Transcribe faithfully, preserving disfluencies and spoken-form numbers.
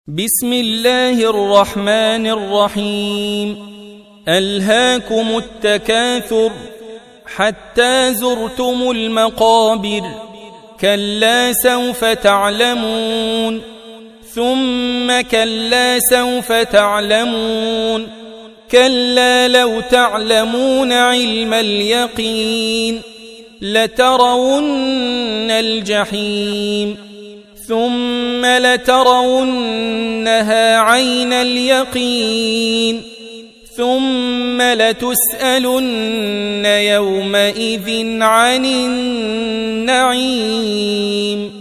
بسم الله الرحمن الرحيم. ألهاكم التكاثر حتى زرتم المقابر، كلا سوف تعلمون ثم كلا سوف تعلمون، كلا لو تعلمون علم اليقين لترون الجحيم ثم لترونها عين اليقين ثم لتسألن يومئذ عن النعيم.